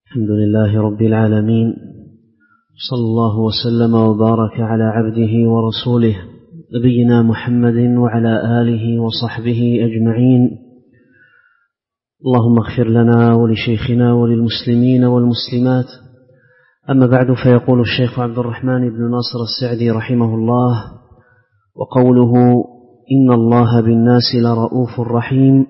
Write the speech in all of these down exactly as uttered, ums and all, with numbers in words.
الحمد لله رب العالمين، صلى الله وسلم وبارك على عبده ورسوله نبينا محمد وعلى آله وصحبه أجمعين. اللهم اغفر لنا ولشيخنا وللمسلمين والمسلمات. أما بعد، فيقول الشيخ عبد الرحمن بن ناصر السعدي رحمه الله: وقوله إن الله بالناس لرؤوف رحيم،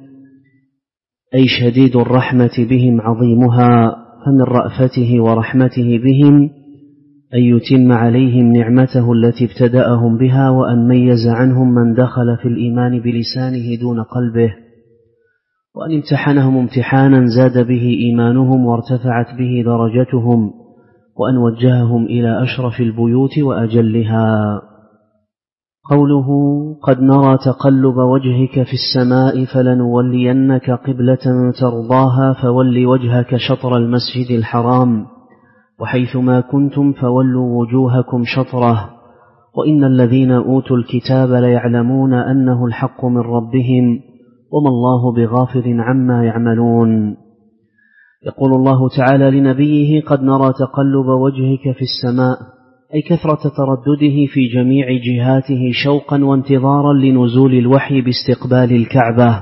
أي شديد الرحمة بهم عظيمها، فمن رأفته ورحمته بهم أن يتم عليهم نعمته التي ابتدأهم بها، وأن ميز عنهم من دخل في الإيمان بلسانه دون قلبه، وأن امتحنهم امتحانا زاد به إيمانهم وارتفعت به درجتهم، وأن وجههم إلى أشرف البيوت وأجلها. قوله قد نرى تقلب وجهك في السماء فلنولينك قبلة ترضاها فول وجهك شطر المسجد الحرام وحيثما كنتم فولوا وجوهكم شطره، وإن الذين أوتوا الكتاب ليعلمون أنه الحق من ربهم وما الله بغافل عما يعملون. يقول الله تعالى لنبيه: قد نرى تقلب وجهك في السماء، أي كثرة تردده في جميع جهاته شوقا وانتظارا لنزول الوحي باستقبال الكعبة.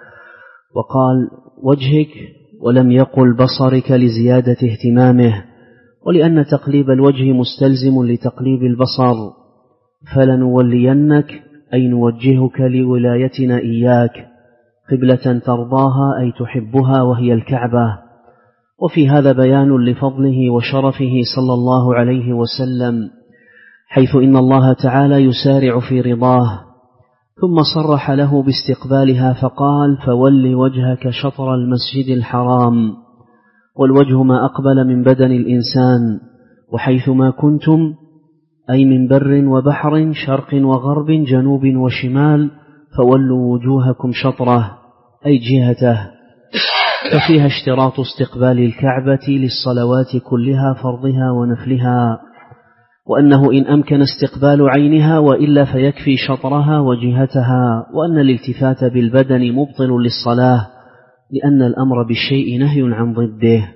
وقال وجهك ولم يقل بصرك لزيادة اهتمامه، ولأن تقليب الوجه مستلزم لتقليب البصر. فلنولينك أي نوجهك لولايتنا إياك قبلة ترضاها أي تحبها، وهي الكعبة. وفي هذا بيان لفضله وشرفه صلى الله عليه وسلم، حيث إن الله تعالى يسارع في رضاه، ثم صرح له باستقبالها فقال: فول وجهك شطر المسجد الحرام. والوجه ما أقبل من بدن الإنسان، وحيثما كنتم أي من بر وبحر، شرق وغرب، جنوب وشمال، فولوا وجوهكم شطره أي جهته. ففيها اشتراط استقبال الكعبة للصلوات كلها فرضها ونفلها، وأنه إن أمكن استقبال عينها وإلا فيكفي شطرها وجهتها، وأن الالتفات بالبدن مبطل للصلاة، لأن الأمر بالشيء نهي عن ضده.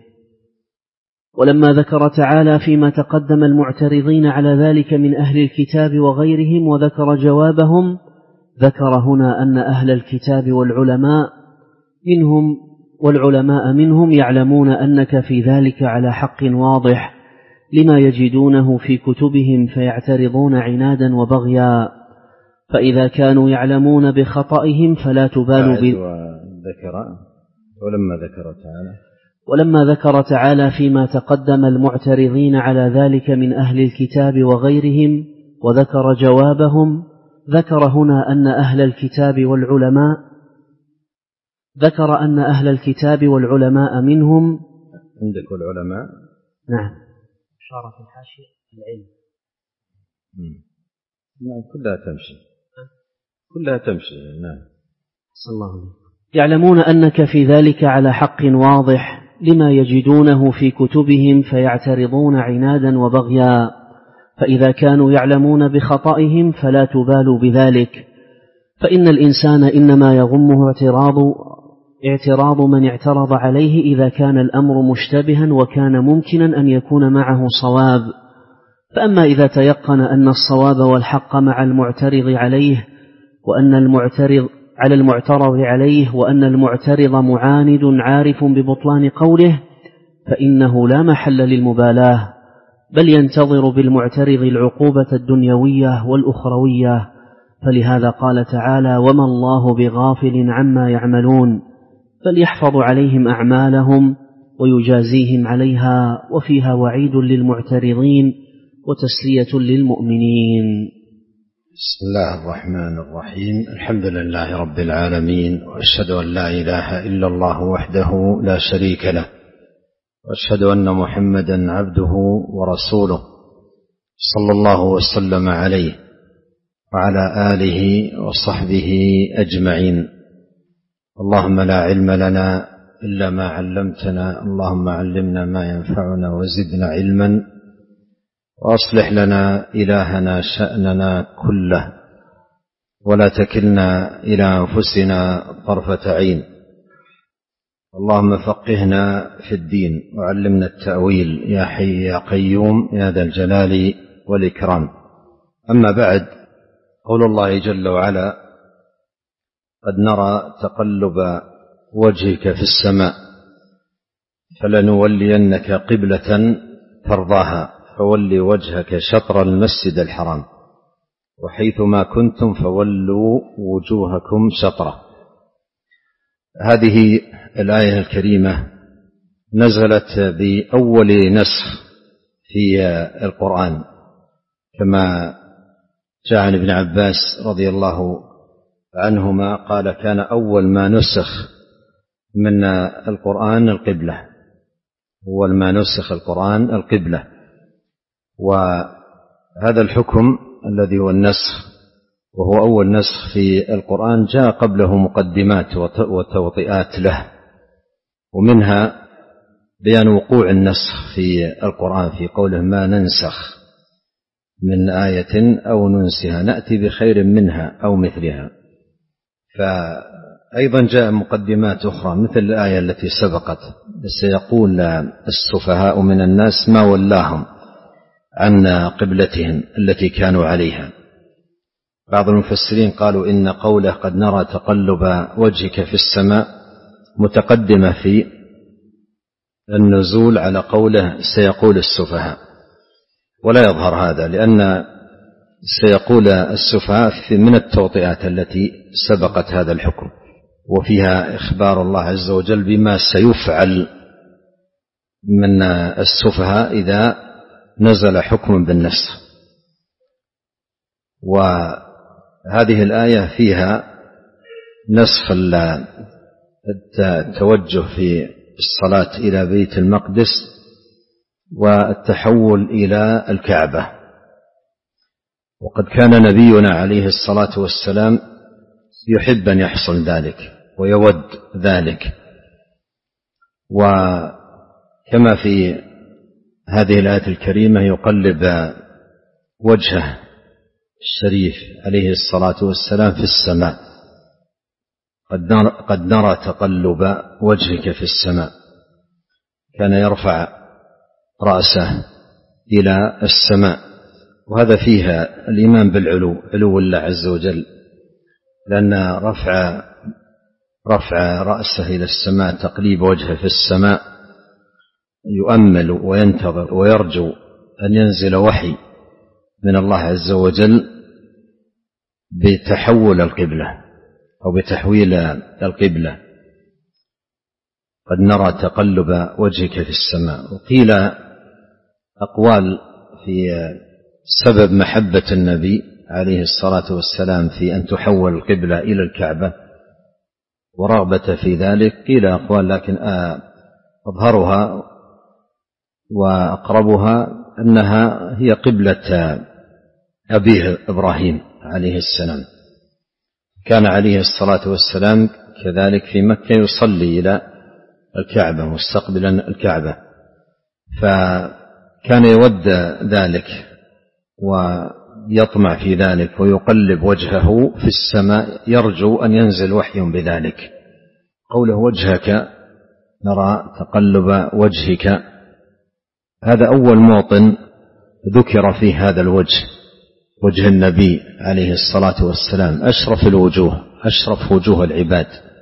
ولما ذكر تعالى فيما تقدم المعترضين على ذلك من أهل الكتاب وغيرهم وذكر جوابهم، ذكر هنا أن أهل الكتاب والعلماء منهم والعلماء منهم يعلمون أنك في ذلك على حق واضح لما يجدونه في كتبهم فيعترضون عنادا وبغيا، فإذا كانوا يعلمون بخطئهم فلا تبال ب... ذكر ولما ذكر تعالى ولما ذكر تعالى فيما تقدم المعترضين على ذلك من أهل الكتاب وغيرهم وذكر جوابهم، ذكر هنا أن أهل الكتاب والعلماء ذكر أن أهل الكتاب والعلماء منهم. عندك والعلماء؟ نعم، إشارة في الحاشية العلم. نعم، كلها تمشي كلها تمشي. نعم، صلى الله عليه وسلم. يعلمون أنك في ذلك على حق واضح لما يجدونه في كتبهم فيعترضون عنادا وبغيا، فإذا كانوا يعلمون بخطئهم فلا تبالوا بذلك، فإن الإنسان إنما يغمه اعتراض اعتراض من اعترض عليه إذا كان الأمر مشتبها وكان ممكنا أن يكون معه صواب. فأما إذا تيقن أن الصواب والحق مع المعترض عليه وأن المعترض على المعترض عليه وأن المعترض معاند عارف ببطلان قوله، فإنه لا محل للمبالاة، بل ينتظر بالمعترض العقوبة الدنيوية والأخروية. فلهذا قال تعالى: وما الله بغافل عما يعملون، فليحفظ عليهم أعمالهم ويجازيهم عليها. وفيها وعيد للمعترضين وتسلية للمؤمنين. بسم الله الرحمن الرحيم. الحمد لله رب العالمين، وأشهد أن لا إله إلا الله وحده لا شريك له، وأشهد أن محمدا عبده ورسوله صلى الله وسلم عليه وعلى آله وصحبه أجمعين. اللهم لا علم لنا إلا ما علمتنا، اللهم علمنا ما ينفعنا وزدنا علما، وأصلح لنا إلهنا شأننا كله، ولا تكلنا إلى أنفسنا طرفة عين. اللهم فقهنا في الدين وعلمنا التأويل يا حي يا قيوم يا ذا الجلال والإكرام. أما بعد، قول الله جل وعلا: قد نرى تقلب وجهك في السماء فلنولينك قبلة ترضاها فول وجهك شطر المسجد الحرام وحيثما كنتم فولوا وجوهكم شطره. هذه الآية الكريمة نزلت بأول نسخ في القرآن، كما جاء عن ابن عباس رضي الله عنهما قال: كان أول ما نسخ من القرآن القبلة، أول ما نسخ القرآن القبلة. وهذا الحكم الذي هو النسخ وهو أول نسخ في القرآن جاء قبله مقدمات وتوطئات له، ومنها بيان وقوع النسخ في القرآن في قوله: ما ننسخ من آية أو ننسها نأتي بخير منها أو مثلها. فأيضا جاء مقدمات أخرى مثل الآية التي سبقت: سيقول السفهاء من الناس ما ولاهم عن قبلتهم التي كانوا عليها. بعض المفسرين قالوا إن قوله قد نرى تقلب وجهك في السماء متقدمة في النزول على قوله سيقول السفهاء، ولا يظهر هذا، لأن سيقول السفهاء من التوطئات التي سبقت هذا الحكم، وفيها إخبار الله عز وجل بما سيفعل من السفهاء إذا نزل حكم بالنسخ. وهذه الآية فيها نسخ التوجه في الصلاة إلى بيت المقدس والتحول إلى الكعبة. وقد كان نبينا عليه الصلاة والسلام يحب أن يحصل ذلك ويود ذلك، وكما في هذه الآية الكريمة يقلب وجهه الشريف عليه الصلاة والسلام في السماء. قد نرى تقلب وجهك في السماء، كان يرفع رأسه إلى السماء، وهذا فيها الإيمان بالعلو، علو الله عز وجل، لأن رفع رفع رأسه إلى السماء تقليب وجهه في السماء يؤمل وينتظر ويرجو أن ينزل وحي من الله عز وجل بتحول القبلة أو بتحويل القبلة. قد نرى تقلب وجهك في السماء. وقيل أقوال في سبب محبة النبي عليه الصلاة والسلام في أن تحول القبلة إلى الكعبة ورغبة في ذلك، قيل أقوال لكن أظهرها وأقربها أنها هي قبلة أبيه إبراهيم عليه السلام. كان عليه الصلاة والسلام كذلك في مكة يصلي إلى الكعبة مستقبلا الكعبة، فكان يود ذلك ويطمع في ذلك ويقلب وجهه في السماء يرجو أن ينزل وحي بذلك. قوله وجهك نرى تقلب وجهك، هذا أول موطن ذكر فيه هذا الوجه، وجه النبي عليه الصلاة والسلام أشرف الوجوه، أشرف وجوه العباد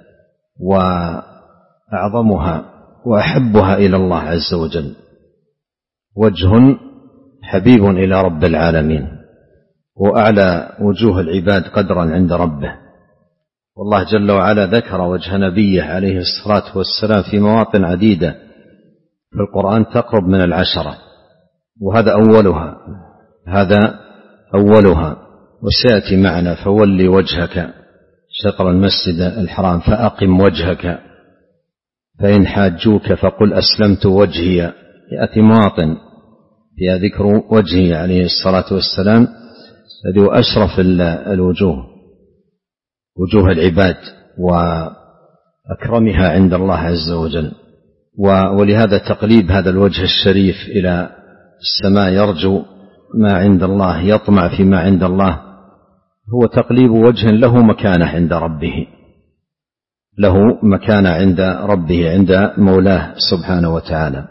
وأعظمها وأحبها إلى الله عز وجل، وجه حبيب إلى رب العالمين وأعلى وجوه العباد قدرا عند ربه. والله جل وعلا ذكر وجه نبيه عليه الصلاة والسلام في مواطن عديدة في القرآن تقرب من العشرة، وهذا أولها هذا أولها وسيأتي معنا: فولي وجهك شطر المسجد الحرام فأقم وجهك فإن حاجوك فقل أسلمت وجهي. يأتي مواطن فيها ذكر وجهه عليه الصلاة والسلام الذي هو أشرف الوجوه، وجوه العباد وأكرمها عند الله عز وجل. ولهذا تقليب هذا الوجه الشريف إلى السماء يرجو ما عند الله، يطمع فيما عند الله، هو تقليب وجه له مكانة عند ربه، له مكانة عند ربه عند مولاه سبحانه وتعالى.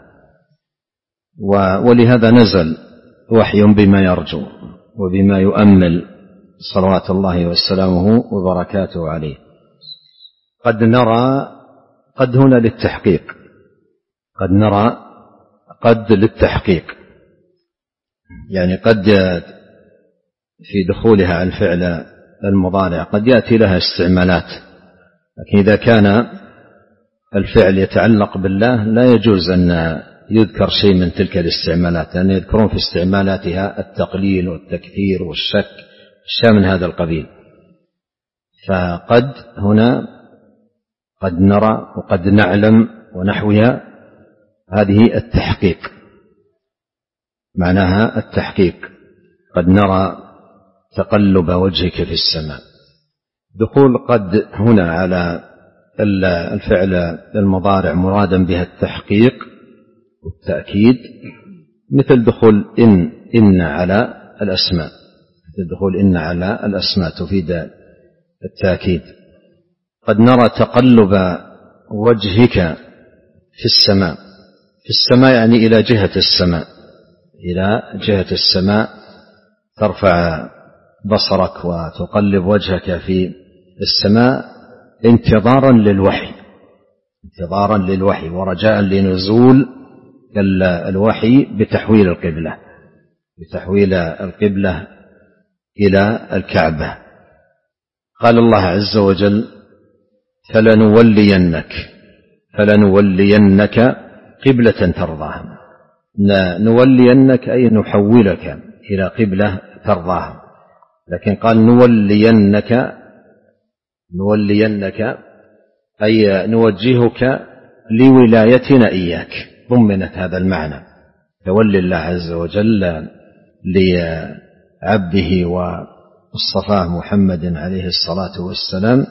ولهذا نزل وحي بما يرجو وبما يؤمل صلوات الله وسلامه وبركاته عليه. قد نرى قد هنا للتحقيق، قد نرى قد للتحقيق، يعني قد في دخولها على الفعل المضارع قد يأتي لها استعمالات، لكن إذا كان الفعل يتعلق بالله لا يجوز أن يذكر شيء من تلك الاستعمالات، لأن يذكرون في استعمالاتها التقليل والتكثير والشك الشيء من هذا القبيل. فقد هنا قد نرى وقد نعلم ونحوها هذه التحقيق، معناها التحقيق. قد نرى تقلب وجهك في السماء. دخول قد هنا على الفعل المضارع مرادا بها التحقيق والتأكيد، مثل دخول إن إن على الأسماء، مثل دخول إن على الأسماء تفيد التأكيد. قد نرى تقلب وجهك في السماء، في السماء يعني إلى جهة السماء، إلى جهة السماء ترفع بصرك وتقلب وجهك في السماء انتظارا للوحي، انتظارا للوحي ورجاء لنزول الوحي بتحويل القبلة، بتحويل القبلة إلى الكعبة. قال الله عز وجل: فلنولينك فلنولينك قبلة ترضاها. نولينك أي نحولك إلى قبلة ترضاها، لكن قال نولينك نولينك أي نوجهك لولايتنا إياك، ضمنت هذا المعنى. تولي الله عز وجل لعبده والصفاه محمد عليه الصلاة والسلام،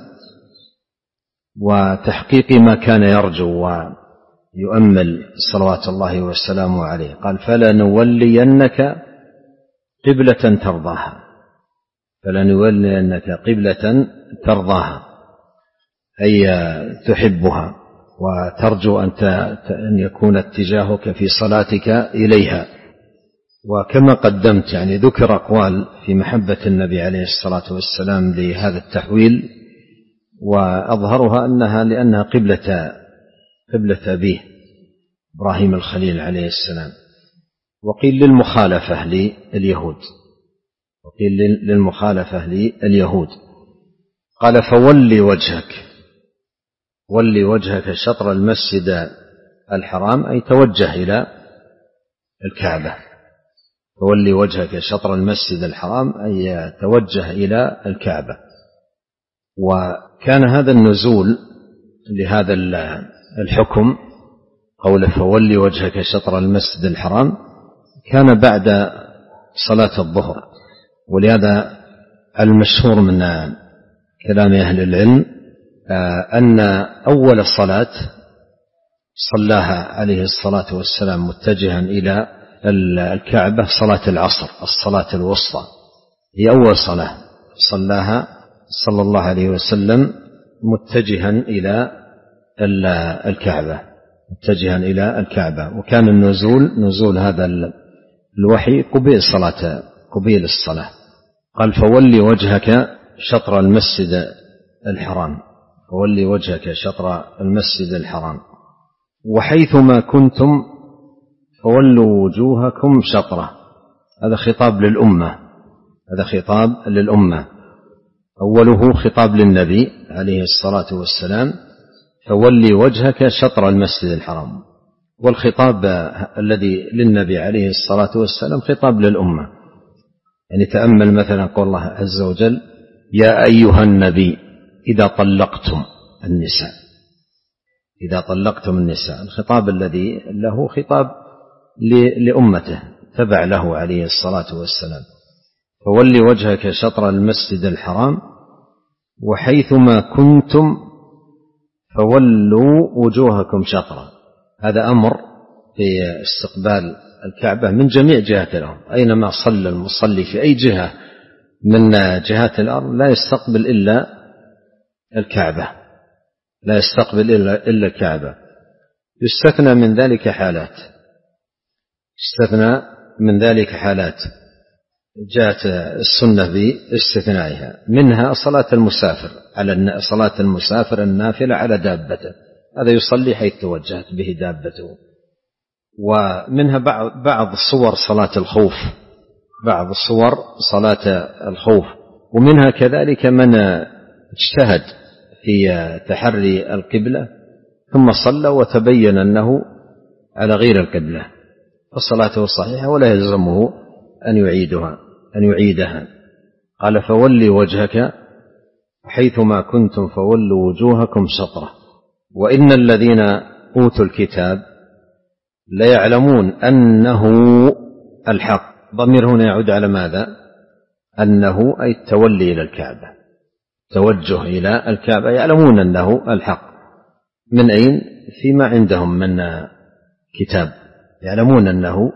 وتحقيق ما كان يرجو ويؤمل صلوات الله والسلام عليه. قال: فلنولينك قبلة ترضاها، فلنولينك قبلة ترضاها أي تحبها وترجو أن يكون اتجاهك في صلاتك إليها. وكما قدمت يعني ذكر أقوال في محبة النبي عليه الصلاة والسلام لهذا التحويل، وأظهرها أنها لأنها قبلة قبلة أبيه إبراهيم الخليل عليه السلام. وقيل للمخالفة لليهود، وقيل للمخالفة لليهود. قال: فولي وجهك، ولي وجهك شطر المسجد الحرام أي توجه إلى الكعبة، فولي وجهك شطر المسجد الحرام أي توجه إلى الكعبة. وكان هذا النزول لهذا الحكم قول فولي وجهك شطر المسجد الحرام كان بعد صلاة الظهر، ولهذا المشهور من كلام أهل العلم أن أول صلاة صلاها عليه الصلاة والسلام متجها إلى الكعبة صلاة العصر، الصلاة الوسطى هي أول صلاة صلاها صلى الله عليه وسلم متجها إلى الكعبة، متجها إلى الكعبة. وكان النزول نزول هذا الوحي قبيل صلاة قبيل الصلاة. قال: فولي وجهك شطر المسجد الحرام، فولي وجهك شطر المسجد الحرام، وحيثما كنتم فولوا وجوهكم شطره. هذا خطاب للأمة، هذا خطاب للأمة. أوله خطاب للنبي عليه الصلاة والسلام: فولي وجهك شطر المسجد الحرام. والخطاب الذي للنبي عليه الصلاة والسلام خطاب للأمة. يعني تأمل مثلا قول الله عز وجل: يا أيها النبي إذا طلقتم النساء، إذا طلقتم النساء. الخطاب الذي له خطاب لأمته تبع له عليه الصلاة والسلام. فولي وجهك شطر المسجد الحرام وحيثما كنتم فولوا وجوهكم شطرا. هذا أمر في استقبال الكعبة من جميع جهات الأرض، أينما صلى المصلي في أي جهة من جهات الأرض لا يستقبل إلا الكعبة، لا يستقبل إلا الكعبة. يستثنى من ذلك حالات يستثنى من ذلك حالات جاءت السنة باستثنائها، منها صلاة المسافر على صلاة المسافر النافلة على دابته، هذا يصلي حيث توجهت به دابته. ومنها بعض صور صلاة الخوف بعض صور صلاة الخوف ومنها كذلك من اجتهد في تحري القبلة ثم صلى وتبين أنه على غير القبلة فصلاته صحيحة ولا يلزمه أن يعيدها أن يعيدها. قال فولي وجهك حيثما كنتم فولوا وجوهكم شطرة. وإن الذين أوتوا الكتاب ليعلمون أنه الحق. ضمير هنا يعود على ماذا؟ أنه أي التولي إلى الكعبة، توجه إلى الكعبة، يعلمون أنه الحق. من أين؟ فيما عندهم من كتاب، يعلمون أنه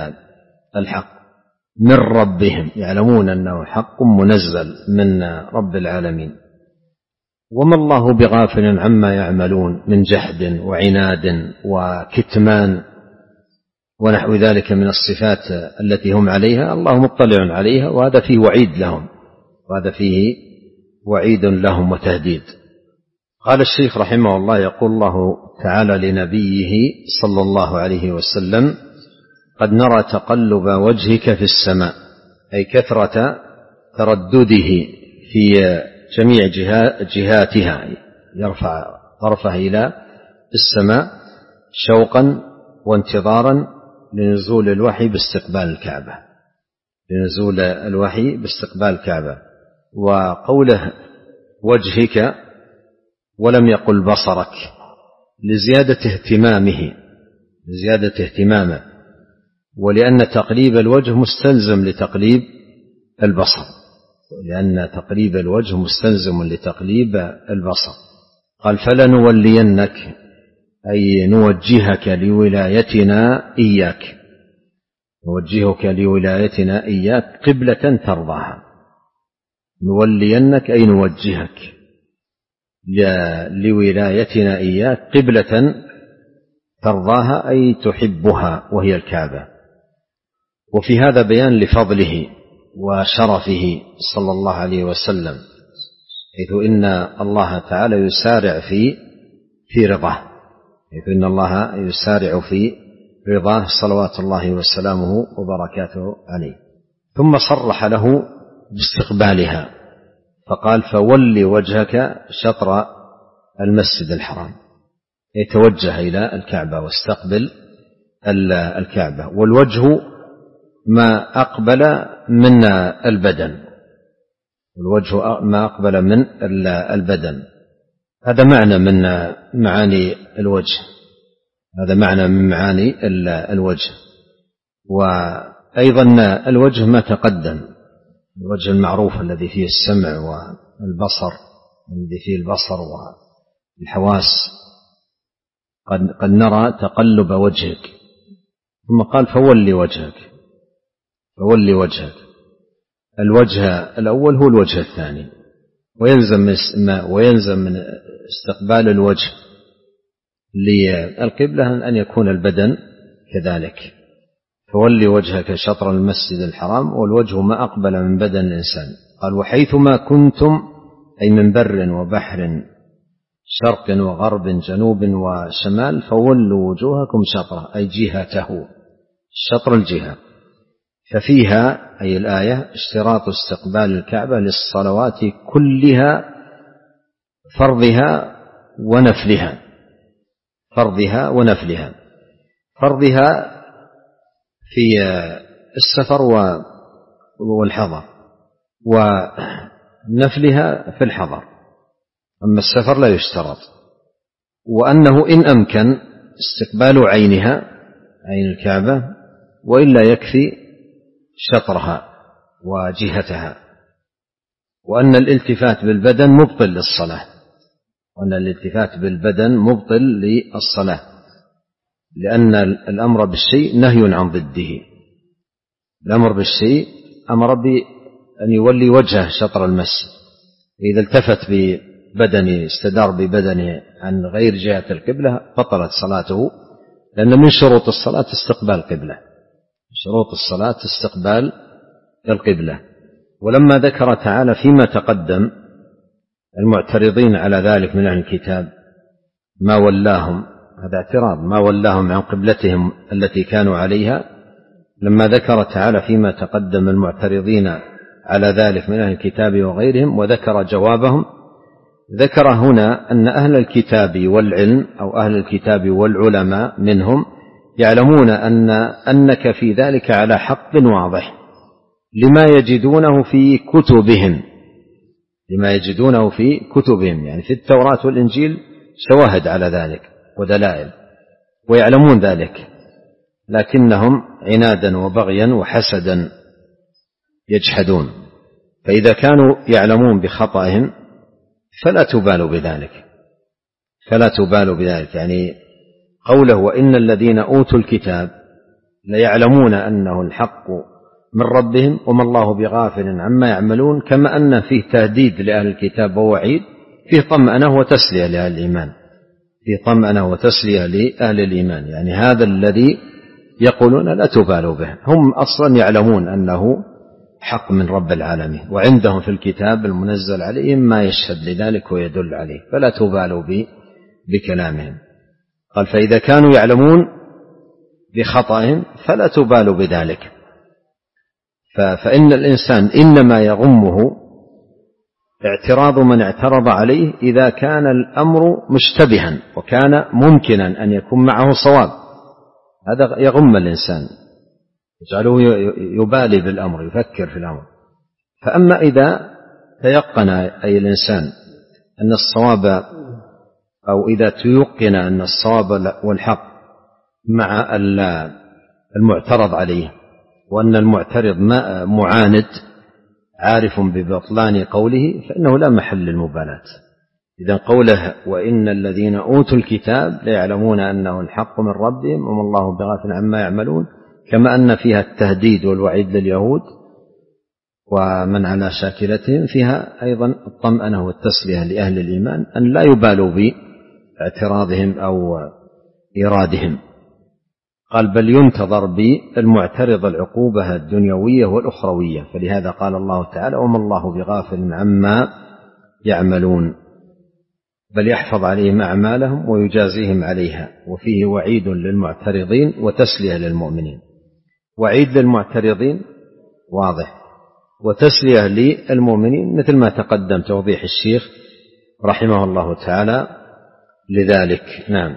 الحق من ربهم، يعلمون أنه حق منزل من رب العالمين. وما الله بغافل عما يعملون من جحد وعناد وكتمان ونحو ذلك من الصفات التي هم عليها، الله مطلع عليها، وهذا فيه وعيد لهم وهذا فيه وعيد لهم وتهديد. قال الشيخ رحمه الله يقول الله تعالى لنبيه صلى الله عليه وسلم قد نرى تقلب وجهك في السماء، أي كثرة تردده في جميع جهاتها، يرفع طرفه إلى السماء شوقا وانتظارا لنزول الوحي باستقبال الكعبة لنزول الوحي باستقبال الكعبة. وقوله وجهك ولم يقل بصرك لزيادة اهتمامه لزيادة اهتمامه ولأن تقليب الوجه مستلزم لتقليب البصر لأن تقليب الوجه مستلزم لتقليب البصر. قال فلنولينك أي نوجهك لولايتنا إياك نوجهك لولايتنا إياك قبلة ترضاها. نولينك أي نوجهك لولايتنا إياك قبلة ترضاها أي تحبها وهي الكعبة. وفي هذا بيان لفضله وشرفه صلى الله عليه وسلم، حيث إن الله تعالى يسارع في في رضاه حيث إن الله يسارع في رضاه صلوات الله وسلامه وبركاته عليه. ثم صرح له باستقبالها فقال فول وجهك شطر المسجد الحرام، يتوجه إلى الكعبة واستقبل الكعبة. والوجه ما أقبل من البدن والوجه ما أقبل من البدن هذا معنى من معاني الوجه هذا معنى من معاني الوجه. وأيضا الوجه ما تقدم، الوجه المعروف الذي فيه السمع والبصر الذي فيه البصر والحواس. قد, قد نرى تقلب وجهك. ثم قال فولي وجهك فولي وجهك. الوجه الأول هو الوجه الثاني، ويلزم ويلزم من استقبال الوجه للقبلة أن يكون البدن كذلك. فولي وجهك شطر المسجد الحرام، والوجه ما أقبل من بدن الإنسان. قال وحيثما كنتم أي من بر وبحر شرق وغرب جنوب وشمال فولوا وجوهكم شطره أي جهته شطر الجهة. ففيها أي الآية اشتراط استقبال الكعبة للصلوات كلها فرضها ونفلها فرضها ونفلها فرضها في السفر والحضر، ونفلها في الحضر، أما السفر لا يشترط. وأنه إن أمكن استقبال عينها عين الكعبة، وإلا يكفي شطرها وجهتها. وأن الالتفات بالبدن مبطل للصلاة وأن الالتفات بالبدن مبطل للصلاة لأن الأمر بالشيء نهي عن ضده. الأمر بالشيء أمر بأن يولي وجهه شطر المسجد، إذا التفت بدني استدار ببدنه عن غير جهة القبلة بطلت صلاته، لأن من شروط الصلاة استقبال القبلة، شروط الصلاة استقبال القبلة. ولما ذكر تعالى فيما تقدم المعترضين على ذلك من أهل الكتاب ما ولاهم، هذا اعتراض، ما ولاهم عن قبلتهم التي كانوا عليها، لما ذكر تعالى فيما تقدم المعترضين على ذلك من أهل الكتاب وغيرهم وذكر جوابهم، ذكر هنا أن أهل الكتاب والعلم أو أهل الكتاب والعلماء منهم يعلمون أن أنك في ذلك على حق واضح لما يجدونه في كتبهم، لما يجدونه في كتبهم، يعني في التوراة والإنجيل شواهد على ذلك ودلائل، ويعلمون ذلك، لكنهم عنادا وبغيا وحسدا يجحدون. فإذا كانوا يعلمون بخطأهم فلا تبالوا بذلك، فلا تبالوا بذلك، يعني قوله وإن الذين أوتوا الكتاب ليعلمون أنه الحق من ربهم وما الله بغافل عما يعملون، كما أن فيه تهديد لأهل الكتاب ووعيد، فيه طمأنة وتسلية لأهل الإيمان، فيه طمأنة وتسلية لأهل الإيمان، يعني هذا الذي يقولون لا تبالوا به، هم أصلا يعلمون أنه حق من رب العالمين، وعندهم في الكتاب المنزل عليهم ما يشهد لذلك ويدل عليه، فلا تبالوا بكلامهم. قال فإذا كانوا يعلمون بخطأهم فلا تبالوا بذلك، فإن الإنسان إنما يغمه اعتراض من اعترض عليه إذا كان الأمر مشتبها وكان ممكنا أن يكون معه صواب، هذا يغم الإنسان يجعله يبالي بالأمر، يفكر في الأمر. فأما إذا تيقن أي الإنسان أن الصواب، أو إذا تيقن أن الصواب والحق مع المعترض عليه، وأن المعترض معاند عارف ببطلان قوله، فإنه لا محل للمبالاة. إذا قوله وإن الذين أوتوا الكتاب ليعلمون أنه الحق من ربهم وما الله بغافل عما يعملون، كما أن فيها التهديد والوعيد لليهود ومن على شاكلتهم، فيها أيضا الطمأنة والتسلية لأهل الإيمان أن لا يبالوا باعتراضهم أو إيرادهم. قال بل ينتظر بالمعترض العقوبة الدنيوية والأخروية، فلهذا قال الله تعالى وما الله بغافل عما يعملون، بل يحفظ عليهم أعمالهم ويجازيهم عليها. وفيه وعيد للمعترضين وتسلية للمؤمنين، وعيد للمعترضين واضح، وتسلية للمؤمنين مثل ما تقدم توضيح الشيخ رحمه الله تعالى لذلك. نعم.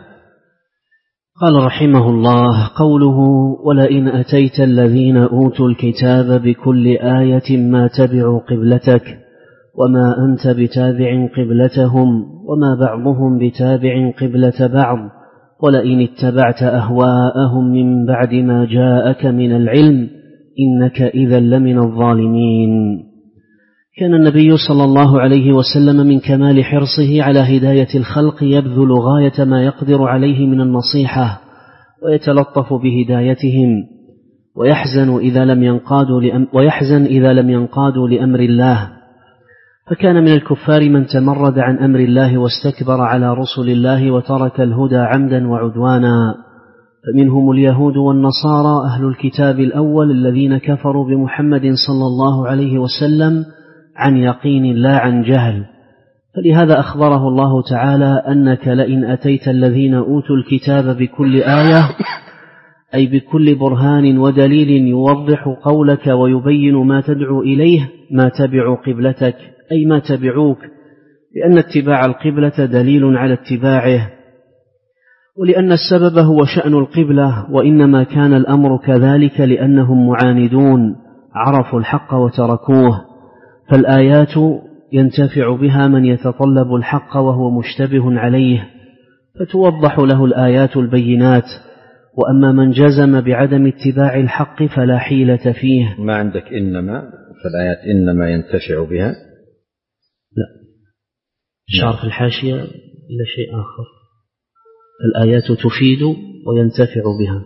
قال رحمه الله قوله ولئن أتيت الذين أوتوا الكتاب بكل آية ما تبعوا قبلتك وما أنت بتابع قبلتهم وما بعضهم بتابع قبلة بعض ولئن اتبعت أهواءهم من بعد ما جاءك من العلم إنك إذا لمن الظالمين. كان النبي صلى الله عليه وسلم من كمال حرصه على هداية الخلق يبذل غاية ما يقدر عليه من النصيحة ويتلطف بهدايتهم، ويحزن إذا لم ينقادوا لأم ويحزن إذا لم ينقادوا لأمر الله. فكان من الكفار من تمرد عن أمر الله واستكبر على رسل الله وترك الهدى عمدا وعدوانا، فمنهم اليهود والنصارى أهل الكتاب الأول الذين كفروا بمحمد صلى الله عليه وسلم عن يقين لا عن جهل. فلهذا أخبره الله تعالى أنك لئن أتيت الذين أوتوا الكتاب بكل آية أي بكل برهان ودليل يوضح قولك ويبين ما تدعو إليه ما تبعوا قبلتك أي ما تبعوك، لأن اتباع القبلة دليل على اتباعه، ولأن السبب هو شأن القبلة، وإنما كان الأمر كذلك لأنهم معاندون عرفوا الحق وتركوه. فالآيات ينتفع بها من يتطلب الحق وهو مشتبه عليه فتوضح له الآيات البينات، وأما من جزم بعدم اتباع الحق فلا حيلة فيه. ما عندك إنما فالآيات إنما ينتفع بها؟ لا، شرح في الحاشية إلى شيء آخر، الآيات تفيد وينتفع بها.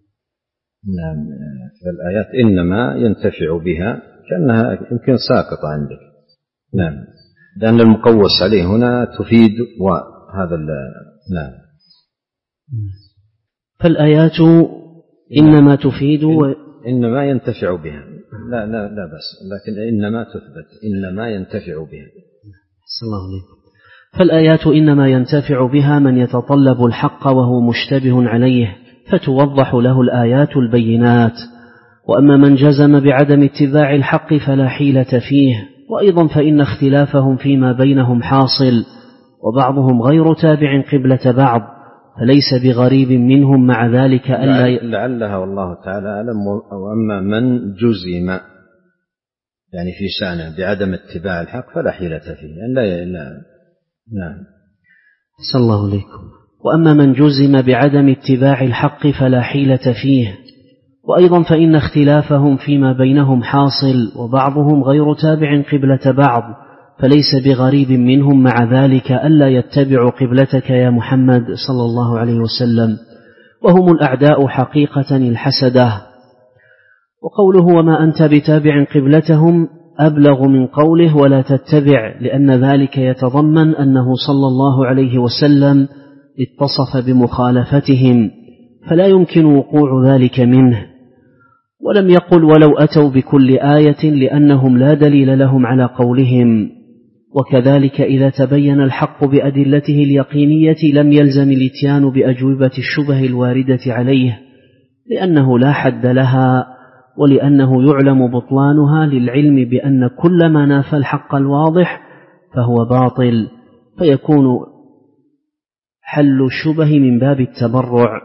نعم، فالآيات إنما ينتفع بها كأنها يمكن ساقطة عندك. نعم. لأن المقوس عليه هنا تفيد وهذا نعم. فالآيات إنما تفيد و... إنما ينتفع بها، لا لا لا بس، لكن إنما تثبت إنما ينتفع بها. صلى الله عليكم. فالآيات إنما ينتفع بها من يتطلب الحق وهو مشتبه عليه، فتوضح له الآيات البينات. وأما من جزم بعدم اتباع الحق فلا حيلة فيه. وأيضا فإن اختلافهم فيما بينهم حاصل، وبعضهم غير تابع قبلة بعض، فليس بغريب منهم مع ذلك ألا ي... لعلها والله تعالى أعلم. وأما من جزم يعني في شأنه بعدم اتباع الحق فلا حيلة فيه، يعني لا لا نعم. صلى الله عليكم. وأما من جزم بعدم اتباع الحق فلا حيلة فيه. وأيضا فإن اختلافهم فيما بينهم حاصل، وبعضهم غير تابع قبلة بعض، فليس بغريب منهم مع ذلك ألا يتبعوا قبلتك يا محمد صلى الله عليه وسلم، وهم الأعداء حقيقة الحسدة. وقوله وما أنت بتابع قبلتهم أبلغ من قوله ولا تتبع، لأن ذلك يتضمن أنه صلى الله عليه وسلم اتصف بمخالفتهم، فلا يمكن وقوع ذلك منه. ولم يقل ولو أتوا بكل آية، لأنهم لا دليل لهم على قولهم. وكذلك إذا تبين الحق بأدلته اليقينية لم يلزم الاتيان بأجوبة الشبه الواردة عليه، لأنه لا حد لها، ولأنه يعلم بطلانها للعلم بأن كل ما نافى الحق الواضح فهو باطل، فيكون حل الشبه من باب التبرع.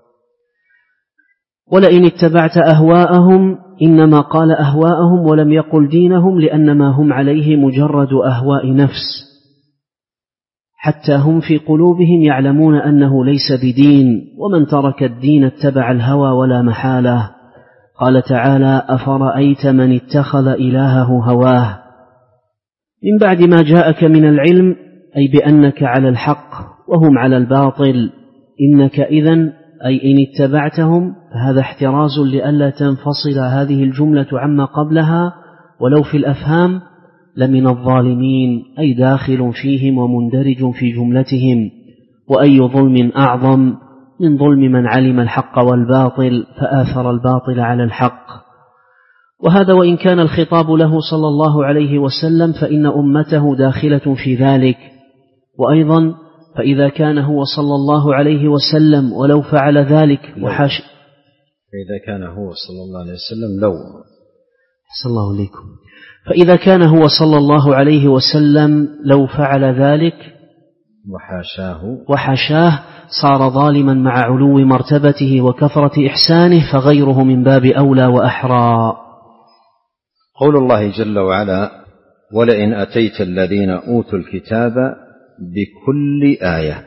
ولئن اتبعت أهواءهم، إنما قال أهواءهم ولم يقل دينهم، لأن ما هم عليه مجرد أهواء نفس، حتى هم في قلوبهم يعلمون أنه ليس بدين، ومن ترك الدين اتبع الهوى ولا محالة. قال تعالى أفرأيت من اتخذ إلهه هواه، من بعد ما جاءك من العلم، أي بأنك على الحق وهم على الباطل، إنك إذن أي إن اتبعتهم، فهذا احتراز لئلا تنفصل هذه الجملة عما قبلها ولو في الأفهام، لمن الظالمين، أي داخل فيهم ومندرج في جملتهم. وأي ظلم أعظم من ظلم من علم الحق والباطل فآثر الباطل على الحق. وهذا وإن كان الخطاب له صلى الله عليه وسلم فإن أمته داخلة في ذلك. وأيضا فإذا كان هو صلى الله عليه وسلم ولو فعل ذلك وحاش فإذا كان هو صلى الله عليه وسلم لو صلى الله عليكم فإذا كان هو صلى الله عليه وسلم لو فعل ذلك وحاشاه وحاشاه صار ظالما مع علو مرتبته وكثرة إحسانه، فغيره من باب أولى وأحرى. قول الله جل وعلا ولئن أتيت الذين أوتوا الكتاب بكل آية،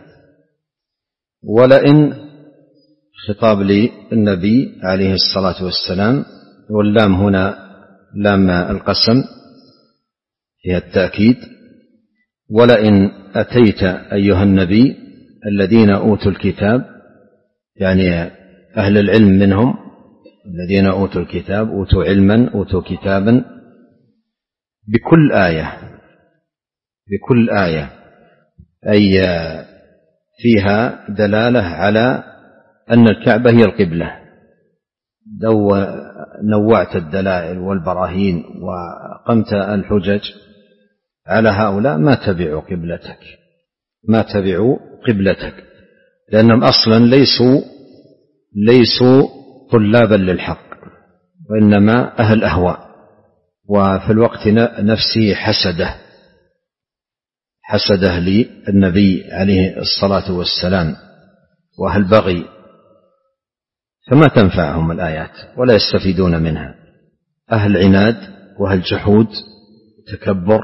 ولئن خطاب للنبي عليه الصلاة والسلام، واللام هنا لام القسم فيها التأكيد. ولئن أتيت أيها النبي الذين أوتوا الكتاب، يعني أهل العلم منهم، الذين أوتوا الكتاب أوتوا علما أوتوا كتابا، بكل آية بكل آية أي فيها دلالة على أن الكعبة هي القبلة. لو نوعت الدلائل والبراهين وقمت الحجج على هؤلاء ما تبعوا قبلتك ما تبعوا قبلتك لأنهم أصلا ليسوا ليسوا طلابا للحق، وإنما أهل أهواء، وفي الوقت نفسه حسده حسده للنبي عليه الصلاة والسلام وأهل بغي، فما تنفعهم الآيات ولا يستفيدون منها. أهل عناد وأهل جحود تكبر،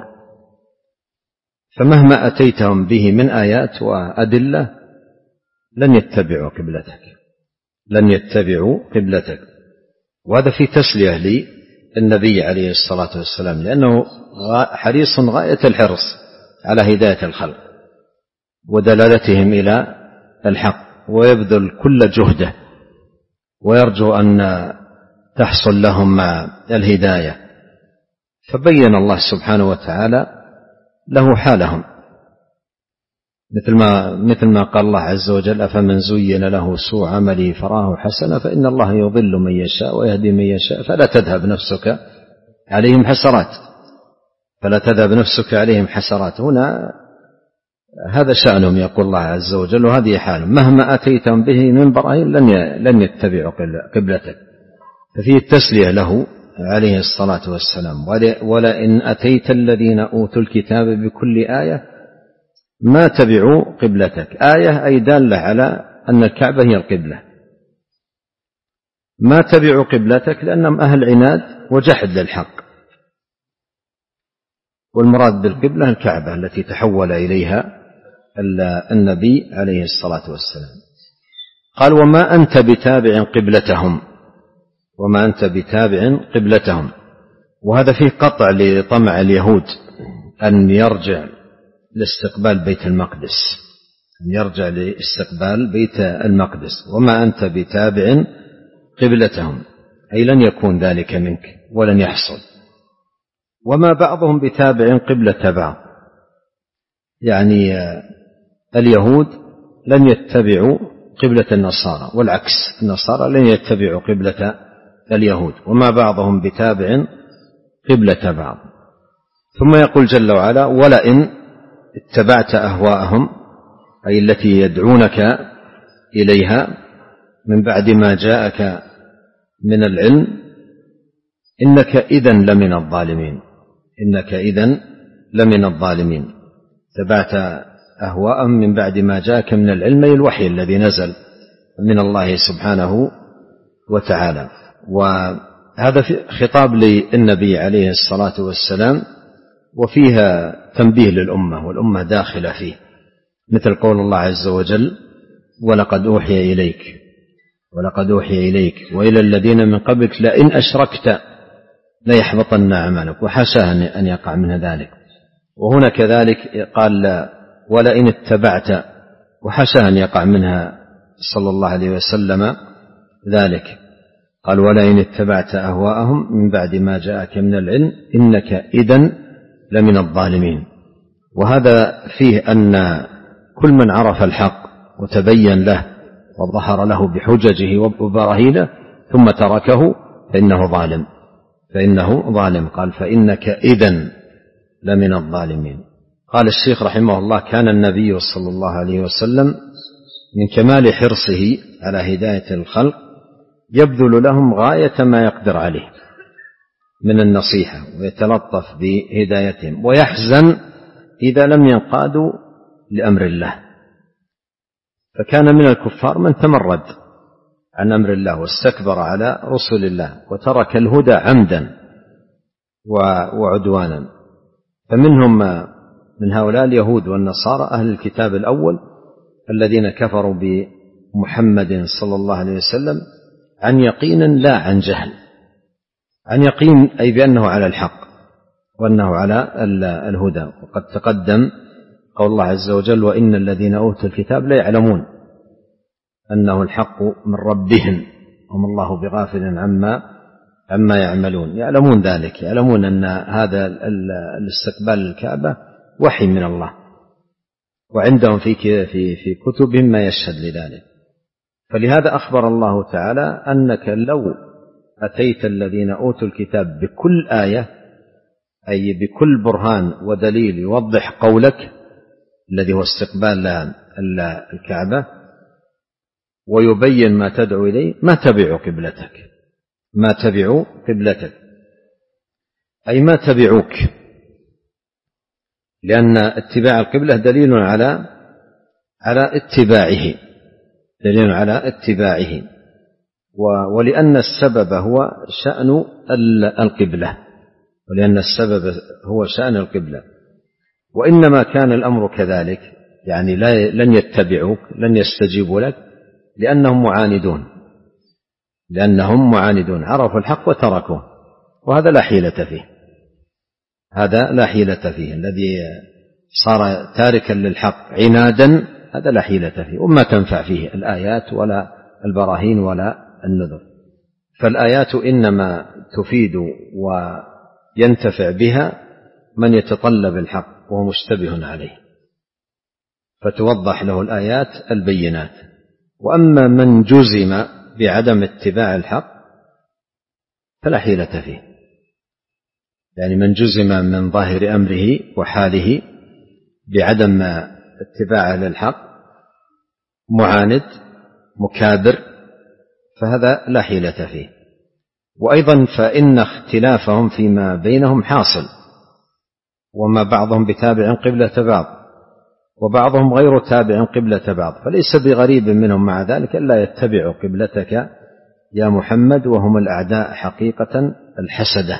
فمهما أتيتهم به من آيات وأدلة لن يتبعوا قبلتك لن يتبعوا قبلتك. وهذا في تسلية للنبي عليه الصلاة والسلام، لأنه حريص غاية الحرص على هداية الخلق ودلالتهم إلى الحق، ويبذل كل جهده ويرجو أن تحصل لهم الهداية. فبين الله سبحانه وتعالى له حالهم، مثل ما مثل ما قال الله عز وجل: أفمن زين له سوء عمله فراه حسنا فإن الله يضل من يشاء ويهدي من يشاء فلا تذهب نفسك عليهم حسرات فلا تذهب نفسك عليهم حسرات. هنا هذا شأنهم يقول الله عز وجل، وهذه حالهم، مهما أتيتم به من براهين لن يتبعوا قبلتك. ففيه التسلية له عليه الصلاة والسلام: ولئن أتيت الذين أوتوا الكتاب بكل آية ما تبعوا قبلتك. آية أي دالة على أن الكعبة هي القبلة. ما تبعوا قبلتك لأنهم أهل عناد وجحد للحق، والمراد بالقبلة الكعبة التي تحول إليها النبي عليه الصلاة والسلام. قال: وما أنت بتابع قبلتهم وما أنت بتابع قبلتهم. وهذا فيه قطع لطمع اليهود أن يرجع لاستقبال بيت المقدس أن يرجع لاستقبال بيت المقدس. وما أنت بتابع قبلتهم أي لن يكون ذلك منك ولن يحصل. وما بعضهم بتابع قبلة بعض، يعني اليهود لن يتبعوا قبلة النصارى، والعكس النصارى لن يتبعوا قبلة اليهود. وما بعضهم بتابع قبلة بعض. ثم يقول جل وعلا: ولئن اتبعت أهواءهم، أي التي يدعونك إليها من بعد ما جاءك من العلم، إنك إذن لمن الظالمين إنك إذن لمن الظالمين. اتبعت أهواءهم من بعد ما جاءك من العلم، أي الوحي الذي نزل من الله سبحانه وتعالى. وهذا خطاب للنبي عليه الصلاة والسلام، وفيها تنبيه للأمة، والأمة داخلة فيه، مثل قول الله عز وجل: ولقد أوحي إليك ولقد أوحي إليك وإلى الذين من قبلك لئن أشركت ليحبطن عملك. وحاشاه أن يقع من ذلك. وهنا كذلك قال: ولئن اتبعت، وحاشاه أن يقع منها صلى الله عليه وسلم ذلك. قال: ولئن اتبعت أهواءهم من بعد ما جاءك من العلم إنك إذن لمن الظالمين. وهذا فيه أن كل من عرف الحق وتبين له وظهر له بحججه وبراهينه ثم تركه فإنه ظالم فإنه ظالم قال: فإنك إذن لمن الظالمين. قال الشيخ رحمه الله: كان النبي صلى الله عليه وسلم من كمال حرصه على هداية الخلق يبذل لهم غاية ما يقدر عليه من النصيحة، ويتلطف بهدايتهم، ويحزن إذا لم ينقادوا لأمر الله. فكان من الكفار من تمرد عن أمر الله واستكبر على رسل الله وترك الهدى عمدا وعدوانا. فمنهم من هؤلاء اليهود والنصارى أهل الكتاب الأول الذين كفروا بمحمد صلى الله عليه وسلم عن يقين لا عن جهل، عن يقين أي بأنه على الحق وأنه على الهدى. وقد تقدم قول الله عز وجل: وإن الذين أوتوا الكتاب لا يعلمون أنه الحق من ربهم وما الله بغافل عما عما يعملون. يعلمون ذلك، يعلمون أن هذا الاستقبال الكعبة وحي من الله، وعندهم في في في كتبهم ما يشهد لذلك. فلهذا أخبر الله تعالى أنك لو أتيت الذين أوتوا الكتاب بكل آية، أي بكل برهان ودليل يوضح قولك الذي هو استقبال الكعبة ويبين ما تدعو إليه، ما تبعوا قبلتك ما تبعوا قبلتك أي ما تبعوك، لأن اتباع القبلة دليل على على اتباعه دليل على اتباعه ولأن السبب هو شأن القبلة ولأن السبب هو شأن القبلة. وإنما كان الأمر كذلك، يعني لا لن يتبعوك لن يستجيبوا لك لأنهم معاندون لأنهم معاندون عرفوا الحق وتركوه، وهذا لا حيلة فيه هذا لا حيلة فيه الذي صار تاركا للحق عنادا هذا لا حيلة فيه، وما تنفع فيه الآيات ولا البراهين ولا النذر. فالآيات إنما تفيد وينتفع بها من يتطلب الحق وهو مشتبه عليه، فتوضح له الآيات البينات. وأما من جزم بعدم اتباع الحق فلا حيلة فيه، يعني من جزم من ظاهر أمره وحاله بعدم اتباع للحق معاند مكابر فهذا لا حيلة فيه. وأيضا فإن اختلافهم فيما بينهم حاصل، وما بعضهم بتابع قبلة بعض وبعضهم غير تابع قبلة بعض، فليس بغريب منهم مع ذلك ألا يتبعوا قبلتك يا محمد وهم الأعداء حقيقة الحسدة.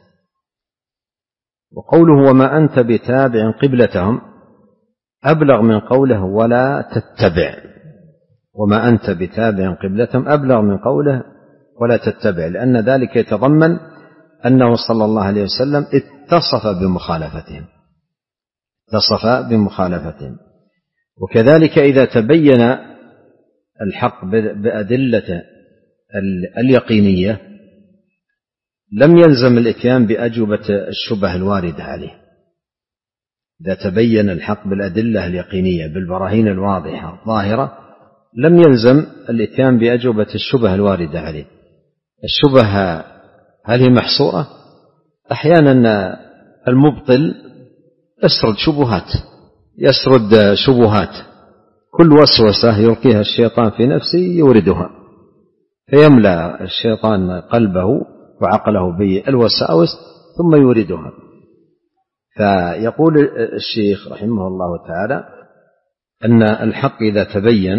وقوله وما أنت بتابع قبلتهم أبلغ من قوله ولا تتبع، وما أنت بتابع قبلتهم أبلغ من قوله ولا تتبع، لأن ذلك يتضمن أنه صلى الله عليه وسلم اتصف بمخالفتهم اتصف بمخالفتهم. وكذلك إذا تبين الحق بأدلة اليقينية لم يلزم الإتيان بأجوبة الشبه الواردة عليه. إذا تبين الحق بالأدلة اليقينية بالبراهين الواضحة الظاهرة لم يلزم الإتيان بأجوبة الشبه الواردة عليه. الشبه هل هي محصورة؟ أحيانا المبطل يسرد شبهات يسرد شبهات كل وسوسة يلقيها الشيطان في نفسه يوردها، فيملأ الشيطان قلبه وعقله بالوساوس ثم يوردها. فيقول الشيخ رحمه الله تعالى أن الحق إذا تبين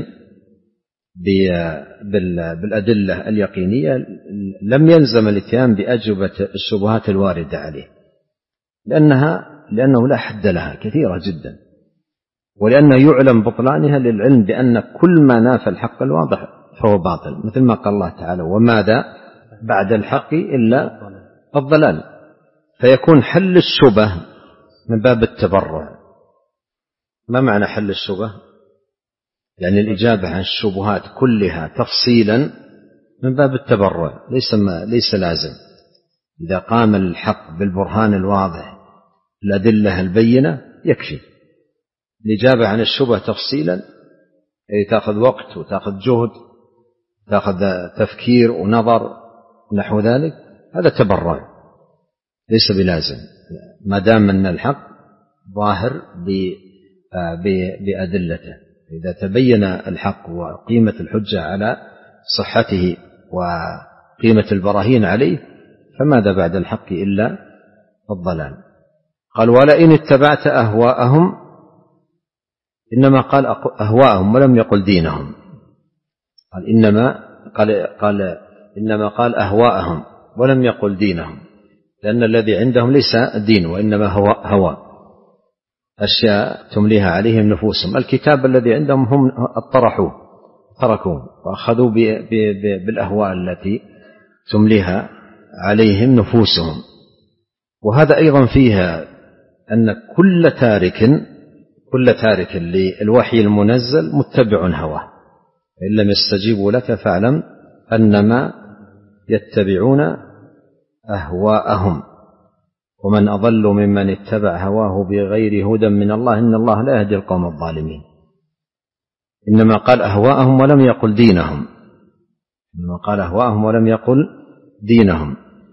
بالأدلة اليقينية لم يلزم الاتيان بأجوبة الشبهات الواردة عليه، لأنها لأنه لا حد لها كثيرة جدا، ولأنه يعلم بطلانها للعلم بأن كل ما نافى الحق الواضح فهو باطل، مثل ما قال الله تعالى وماذا بعد الحق إلا الضلال. فيكون حل الشبه من باب التبرع. ما معنى حل الشبه؟ يعني الإجابة عن الشبهات كلها تفصيلا من باب التبرع، ليس, ما ليس لازم. إذا قام الحق بالبرهان الواضح الأدلة البينة يكفي. الإجابة عن الشبه تفصيلا أي تأخذ وقت وتأخذ جهد تأخذ تفكير ونظر نحو ذلك، هذا تبرع ليس بلازم ما دام أن الحق ظاهر بأدلته. إذا تبين الحق وقيمة الحجة على صحته وقيمة البراهين عليه فماذا بعد الحق إلا الضلال. قال ولئن اتبعت أهواءهم، إنما قال أهواءهم ولم يقل دينهم، قال إنما قال, قال إنما قال أهواءهم ولم يقل دينهم، لأن الذي عندهم ليس دين وإنما هو هوى، أشياء تمليها عليهم نفوسهم. الكتاب الذي عندهم هم اطرحوه تركوه وأخذوا بالأهواء التي تمليها عليهم نفوسهم. وهذا أيضا فيها أن كل تارك كل تارك للوحي المنزل متبع هواه، إن لم يستجيبوا لك فاعلم أنما يتبعون أهواءهم ومن أضل ممن اتبع هواه بغير هدى من الله إن الله لا يهدي القوم الظالمين. إنما قال أهواءهم ولم يقل دينهم، إنما قال أهواءهم ولم يقل دينهم،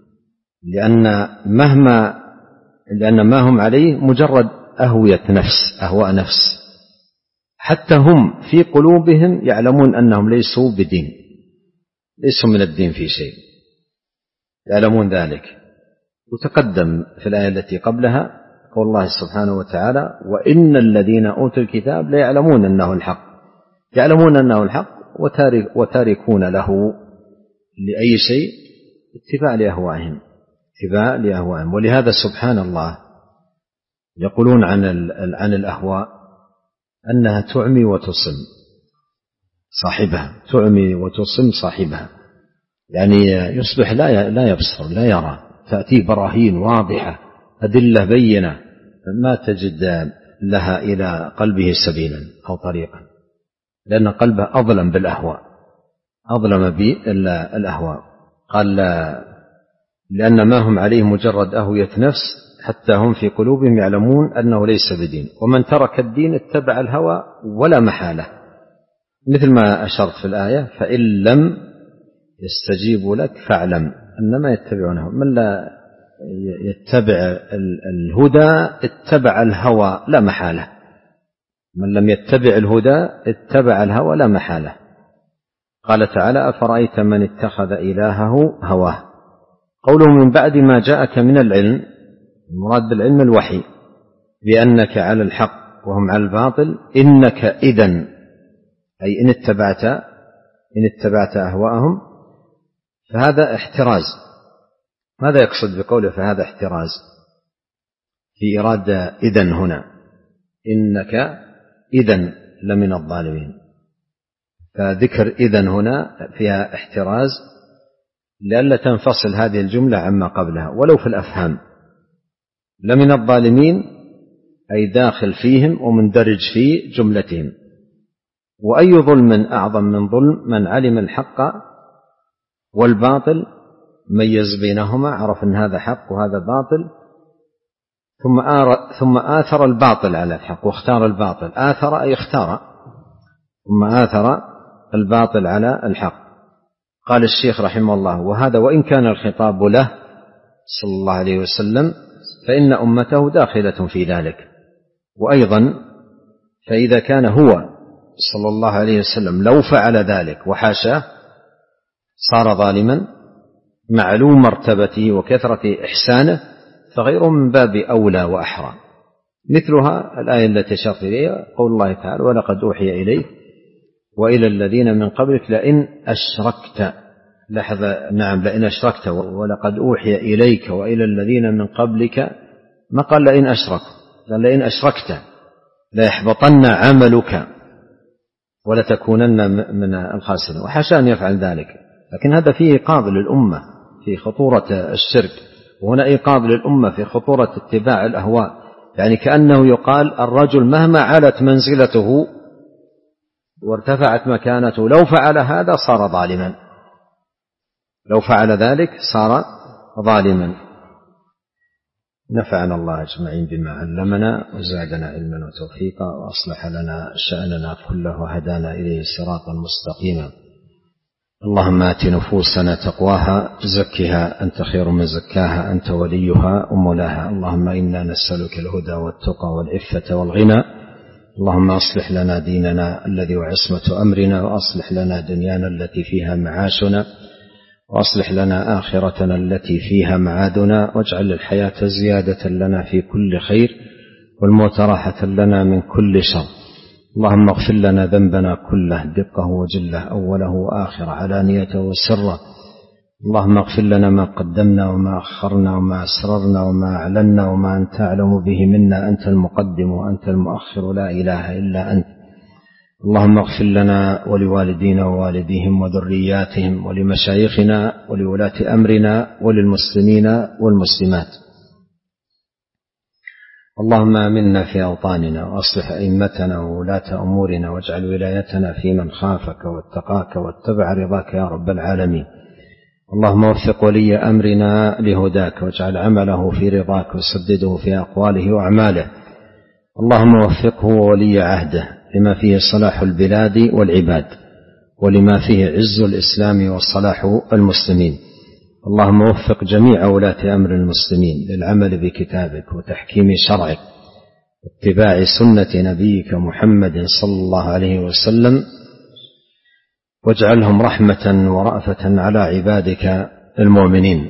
لأن مهما لأن ما هم عليه مجرد أهوية نفس أهواء نفس، حتى هم في قلوبهم يعلمون أنهم ليسوا بدين، ليسوا من الدين في شيء، يعلمون ذلك. وتقدم في الآية التي قبلها قول الله سبحانه وتعالى وإن الذين أوتوا الكتاب لا يعلمون أنه الحق، يعلمون أنه الحق وتارك وتاركون له لأي شيء اتباع لأهوائهم اتباع لأهوائهم. ولهذا سبحان الله يقولون عن عن الأهواء أنها تعمي وتصم صاحبها، تعمي وتصم صاحبها، يعني يصبح لا لا يبصر لا يرى، تأتي براهين واضحة أدلة بينة ما تجد لها إلى قلبه سبيلا أو طريقا، لأن قلبه أظلم بالأهواء أظلم بالأهواء. قال لأن ما هم عليه مجرد أهوية نفس حتى هم في قلوبهم يعلمون أنه ليس بدين. ومن ترك الدين اتبع الهوى ولا محالة، مثل ما أشرت في الآية: فإن لم يستجيبوا لك فاعلم أنما يتبعونه. من لا يتبع الهدى اتبع الهوى لا محالة، من لم يتبع الهدى اتبع الهوى لا محالة. قال تعالى: أفرأيت من اتخذ إلهه هواه. قوله من بعد ما جاءك من العلم، المراد بالعلم الوحي، بأنك على الحق وهم على الباطل، إنك إذن، أي إن اتبعت إن اتبعت أهواءهم، فهذا احتراز. ماذا يقصد بقوله فهذا احتراز؟ في إرادة إذن هنا، إنك إذن لمن الظالمين، فذكر إذن هنا فيها احتراز لئلا تنفصل هذه الجملة عما قبلها ولو في الأفهام. لمن الظالمين أي داخل فيهم ومندرج في جملتهم. وأي ظلم أعظم من ظلم من علم الحق والباطل، ميز بينهما، عرف أن هذا حق وهذا باطل، ثم ثم آثر الباطل على الحق واختار الباطل. آثر أي اختار، ثم آثر الباطل على الحق. قال الشيخ رحمه الله: وهذا وإن كان الخطاب له صلى الله عليه وسلم فإن أمته داخلة في ذلك. وأيضا فإذا كان هو صلى الله عليه وسلم لو فعل ذلك وحاشاه صار ظالما، معلوم مرتبته وكثرة إحسانه، فغيره من باب أولى وأحرى. مثلها الآية التي أشرت إليها، قول الله تعالى: ولقد أوحي إليك وإلى الذين من قبلك لئن أشركت. لاحظ، نعم، لئن أشركت، ولقد أوحي إليك وإلى الذين من قبلك، ما قال لئن أشركت، قال لئن أشركت ليحبطن عملك ولتكونن من الخاسرين. وحاشا أن يفعل ذلك، لكن هذا فيه إيقاظ للأمة في خطورة الشرك، وهنا إيقاظ للأمة في خطورة اتباع الأهواء. يعني كأنه يقال: الرجل مهما علت منزلته وارتفعت مكانته لو فعل هذا صار ظالما، لو فعل ذلك صار ظالما. نفعنا الله أجمعين بما علمنا وزادنا علما وتوفيقا، وأصلح لنا شأننا كله وهدانا إليه صراطا مستقيما. اللهم آت نفوسنا تقواها، زكها أنت خير من زكاها، أنت وليها ومولاها. اللهم إنا نسألك الهدى والتقى والعفة والغنى. اللهم أصلح لنا ديننا الذي وعصمة أمرنا، وأصلح لنا دنيانا التي فيها معاشنا، وأصلح لنا آخرتنا التي فيها معادنا، واجعل الحياة زيادة لنا في كل خير، والموت راحة لنا من كل شر. اللهم اغفر لنا ذنبنا كله، دقه وجله، أوله وآخره، علانيته وسره. اللهم اغفر لنا ما قدمنا وما أخرنا وما أسررنا وما أعلنا وما أنت أعلم به منا، أنت المقدم وأنت المؤخر، لا إله إلا أنت. اللهم اغفر لنا ولوالدينا ووالديهم وذرياتهم ولمشايخنا ولولاة أمرنا وللمسلمين والمسلمات. اللهم آمنا في أوطاننا، وأصلح أئمتنا وولاة أمورنا، واجعل ولايتنا في من خافك واتقاك واتبع رضاك يا رب العالمين. اللهم وفق ولي أمرنا لهداك، واجعل عمله في رضاك، وسدده في أقواله وأعماله. اللهم وفقه وولي عهده لما فيه صلاح البلاد والعباد، ولما فيه عز الإسلام وصلاح المسلمين. اللهم وفق جميع ولاة أمر المسلمين للعمل بكتابك وتحكيم شرعك واتباع سنة نبيك محمد صلى الله عليه وسلم، واجعلهم رحمة ورأفة على عبادك المؤمنين.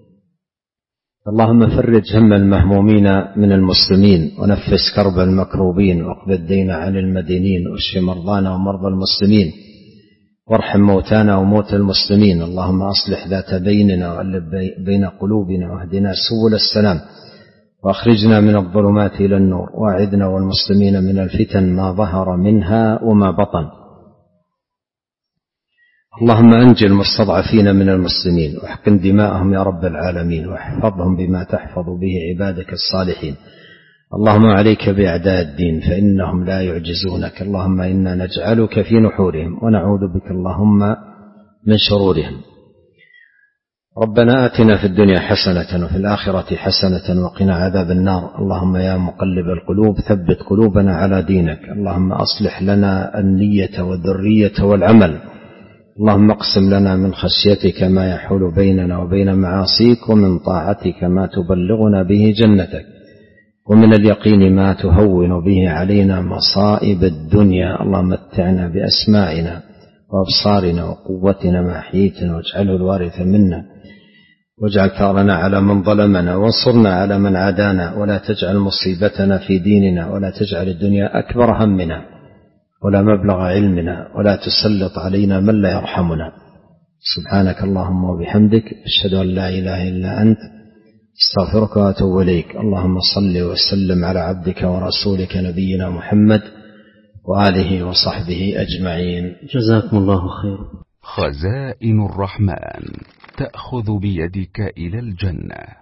اللهم فرج هم المهمومين من المسلمين، ونفس كرب المكروبين، واقض الدين عن المدينين، واشف مرضانا ومرضى المسلمين، وارحم موتانا وموتى المسلمين. اللهم أصلح ذات بيننا وألف بين قلوبنا، واهدنا سبل السلام، وأخرجنا من الظلمات إلى النور، وأعذنا والمسلمين من الفتن ما ظهر منها وما بطن. اللهم أنجِ المستضعفين من المسلمين، واحقن دماءهم يا رب العالمين، واحفظهم بما تحفظ به عبادك الصالحين. اللهم عليك بأعداء الدين فإنهم لا يعجزونك. اللهم إنا نجعلك في نحورهم، ونعوذ بك اللهم من شرورهم. ربنا آتنا في الدنيا حسنة وفي الآخرة حسنة وقنا عذاب النار. اللهم يا مقلب القلوب ثبت قلوبنا على دينك. اللهم أصلح لنا النية والذرية والعمل. اللهم اقسم لنا من خشيتك ما يحول بيننا وبين معاصيك، ومن طاعتك ما تبلغنا به جنتك، ومن اليقين ما تهون به علينا مصائب الدنيا. اللهم متعنا بأسمائنا وأبصارنا وقوتنا ما أحييتنا، واجعله الوارث منا، واجعل ثارنا على من ظلمنا، وانصرنا على من عادانا، ولا تجعل مصيبتنا في ديننا، ولا تجعل الدنيا أكبر همنا ولا مبلغ علمنا، ولا تسلط علينا من لا يرحمنا. سبحانك اللهم وبحمدك، أشهد أن لا إله إلا أنت، استغفرك وأتوب إليك. اللهم صل وسلم على عبدك ورسولك نبينا محمد وآله وصحبه أجمعين. جزاكم الله خير. خزائن الرحمن تأخذ بيدك إلى الجنة.